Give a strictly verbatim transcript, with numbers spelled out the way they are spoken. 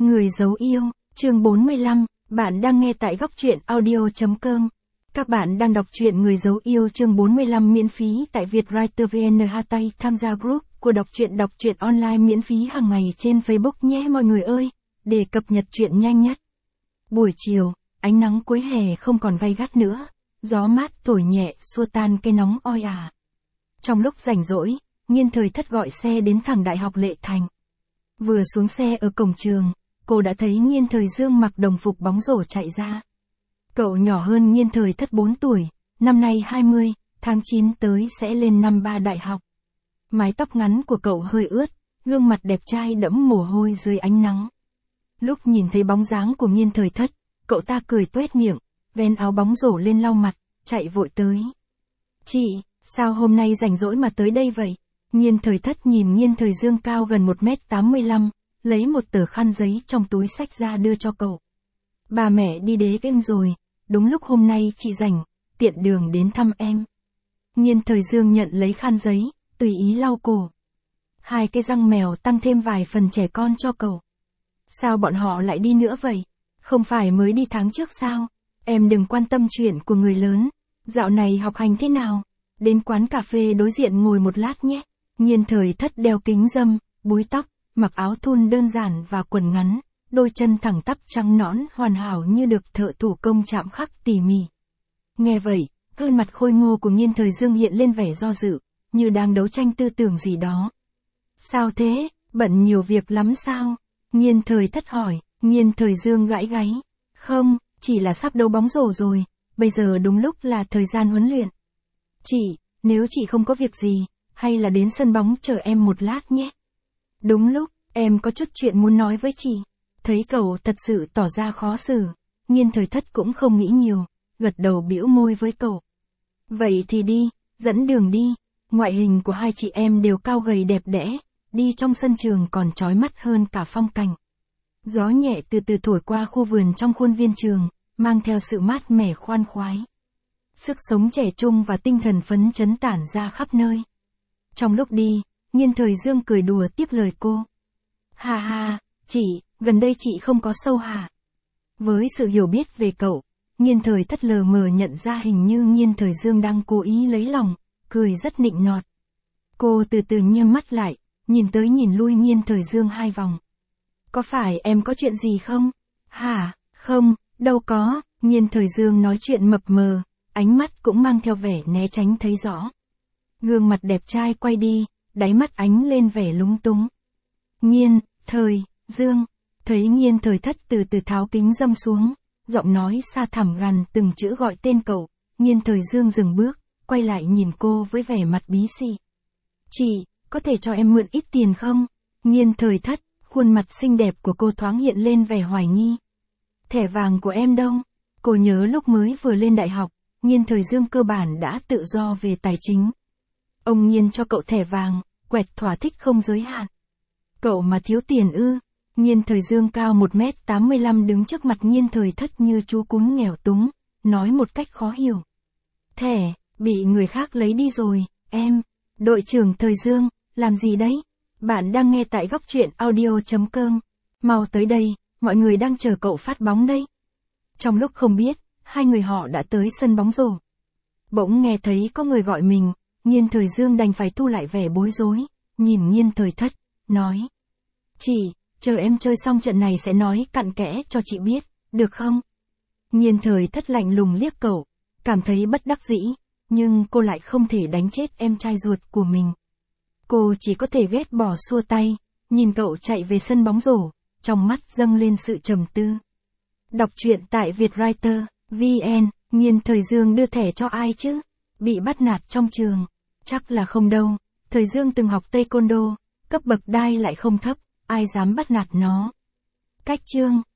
Người giấu yêu, chương bốn mươi lăm, bạn đang nghe tại góc truyện audio chấm com. Các bạn đang đọc truyện Người giấu yêu chương bốn mươi lăm miễn phí tại Vietwriter vê en Hatay, tham gia group của đọc truyện đọc truyện online miễn phí hàng ngày trên Facebook nhé mọi người ơi, để cập nhật truyện nhanh nhất. Buổi chiều, ánh nắng cuối hè không còn gay gắt nữa, gió mát thổi nhẹ xua tan cái nóng oi ả. Trong lúc rảnh rỗi, Nghiên Thời Thất gọi xe đến thẳng Đại học Lệ Thành. Vừa xuống xe ở cổng trường, cô đã thấy Nghiên Thời Dương mặc đồng phục bóng rổ chạy ra. Cậu nhỏ hơn Nghiên Thời Thất bốn tuổi, năm nay hai mươi, tháng chín tới sẽ lên năm ba đại học. Mái tóc ngắn của cậu hơi ướt, gương mặt đẹp trai đẫm mồ hôi dưới ánh nắng. Lúc nhìn thấy bóng dáng của Nghiên Thời Thất, cậu ta cười toét miệng, vén áo bóng rổ lên lau mặt, chạy vội tới. Chị, sao hôm nay rảnh rỗi mà tới đây vậy? Nghiên Thời Thất nhìn Nghiên Thời Dương cao gần một mét tám mươi lăm, lấy một tờ khăn giấy trong túi xách ra đưa cho cậu. Bà mẹ đi đế game rồi, đúng lúc hôm nay chị rảnh, tiện đường đến thăm em. Nghiên Thời Dương nhận lấy khăn giấy, tùy ý lau cổ. Hai cái răng mèo tăng thêm vài phần trẻ con cho cậu. Sao bọn họ lại đi nữa vậy? Không phải mới đi tháng trước sao? Em đừng quan tâm chuyện của người lớn. Dạo này học hành thế nào? Đến quán cà phê đối diện ngồi một lát nhé. Nghiên Thời Thất đeo kính râm, búi tóc, mặc áo thun đơn giản và quần ngắn, đôi chân thẳng tắp trắng nõn hoàn hảo như được thợ thủ công chạm khắc tỉ mỉ. Nghe vậy, gương mặt khôi ngô của Nghiên Thời Dương hiện lên vẻ do dự, như đang đấu tranh tư tưởng gì đó. Sao thế, bận nhiều việc lắm sao? Nghiên Thời Thất hỏi. Nghiên Thời Dương gãi gáy. Không, chỉ là sắp đấu bóng rổ rồi, bây giờ đúng lúc là thời gian huấn luyện. Chị, nếu chị không có việc gì, hay là đến sân bóng chờ em một lát nhé. Đúng lúc, em có chút chuyện muốn nói với chị. Thấy cậu thật sự tỏ ra khó xử, Nghiên Thời Thất cũng không nghĩ nhiều, gật đầu bĩu môi với cậu. Vậy thì đi, dẫn đường đi. Ngoại hình của hai chị em đều cao gầy đẹp đẽ, đi trong sân trường còn chói mắt hơn cả phong cảnh. Gió nhẹ từ từ thổi qua khu vườn trong khuôn viên trường, mang theo sự mát mẻ khoan khoái. Sức sống trẻ trung và tinh thần phấn chấn tản ra khắp nơi. Trong lúc đi, Nghiên Thời Dương cười đùa tiếp lời cô. Hà hà, chị, gần đây chị không có sâu hả? Với sự hiểu biết về cậu, Nghiên Thời Thất lờ mờ nhận ra hình như Nghiên Thời Dương đang cố ý lấy lòng, cười rất nịnh nọt. Cô từ từ nheo mắt lại, nhìn tới nhìn lui Nghiên Thời Dương hai vòng. Có phải em có chuyện gì không? Hả, không, đâu có. Nghiên Thời Dương nói chuyện mập mờ, ánh mắt cũng mang theo vẻ né tránh thấy rõ. Gương mặt đẹp trai quay đi, đáy mắt ánh lên vẻ lúng túng. Nghiên, Thời, Dương. Thấy Nghiên Thời Thất từ từ tháo kính râm xuống, giọng nói xa thẳm gằn từng chữ gọi tên cậu, Nghiên Thời Dương dừng bước, quay lại nhìn cô với vẻ mặt bí xì. Chị, có thể cho em mượn ít tiền không? Nghiên Thời Thất, khuôn mặt xinh đẹp của cô thoáng hiện lên vẻ hoài nghi. Thẻ vàng của em đâu? Cô nhớ lúc mới vừa lên đại học, Nghiên Thời Dương cơ bản đã tự do về tài chính. Ông Nghiên cho cậu thẻ vàng, quẹt thỏa thích không giới hạn. Cậu mà thiếu tiền ư? Nghiên Thời Dương cao một mét tám mươi lăm đứng trước mặt Nghiên Thời Thất như chú cún nghèo túng, nói một cách khó hiểu. Thẻ, bị người khác lấy đi rồi, em. Đội trưởng Thời Dương, làm gì đấy? Bạn đang nghe tại góc truyện audio chấm com. Mau tới đây, mọi người đang chờ cậu phát bóng đây. Trong lúc không biết, hai người họ đã tới sân bóng rổ. Bỗng nghe thấy có người gọi mình, Nghiên Thời Dương đành phải thu lại vẻ bối rối, nhìn Nghiên Thời Thất, nói. Chị, chờ em chơi xong trận này sẽ nói cặn kẽ cho chị biết, được không? Nghiên Thời Thất lạnh lùng liếc cậu, cảm thấy bất đắc dĩ, nhưng cô lại không thể đánh chết em trai ruột của mình. Cô chỉ có thể ghét bỏ xua tay, nhìn cậu chạy về sân bóng rổ, trong mắt dâng lên sự trầm tư. Đọc truyện tại Vietwriter, vê en, Nghiên Thời Dương đưa thẻ cho ai chứ? Bị bắt nạt trong trường? Chắc là không đâu, Thời Dương từng học Taekwondo, cấp bậc đai lại không thấp, ai dám bắt nạt nó. Cách chương.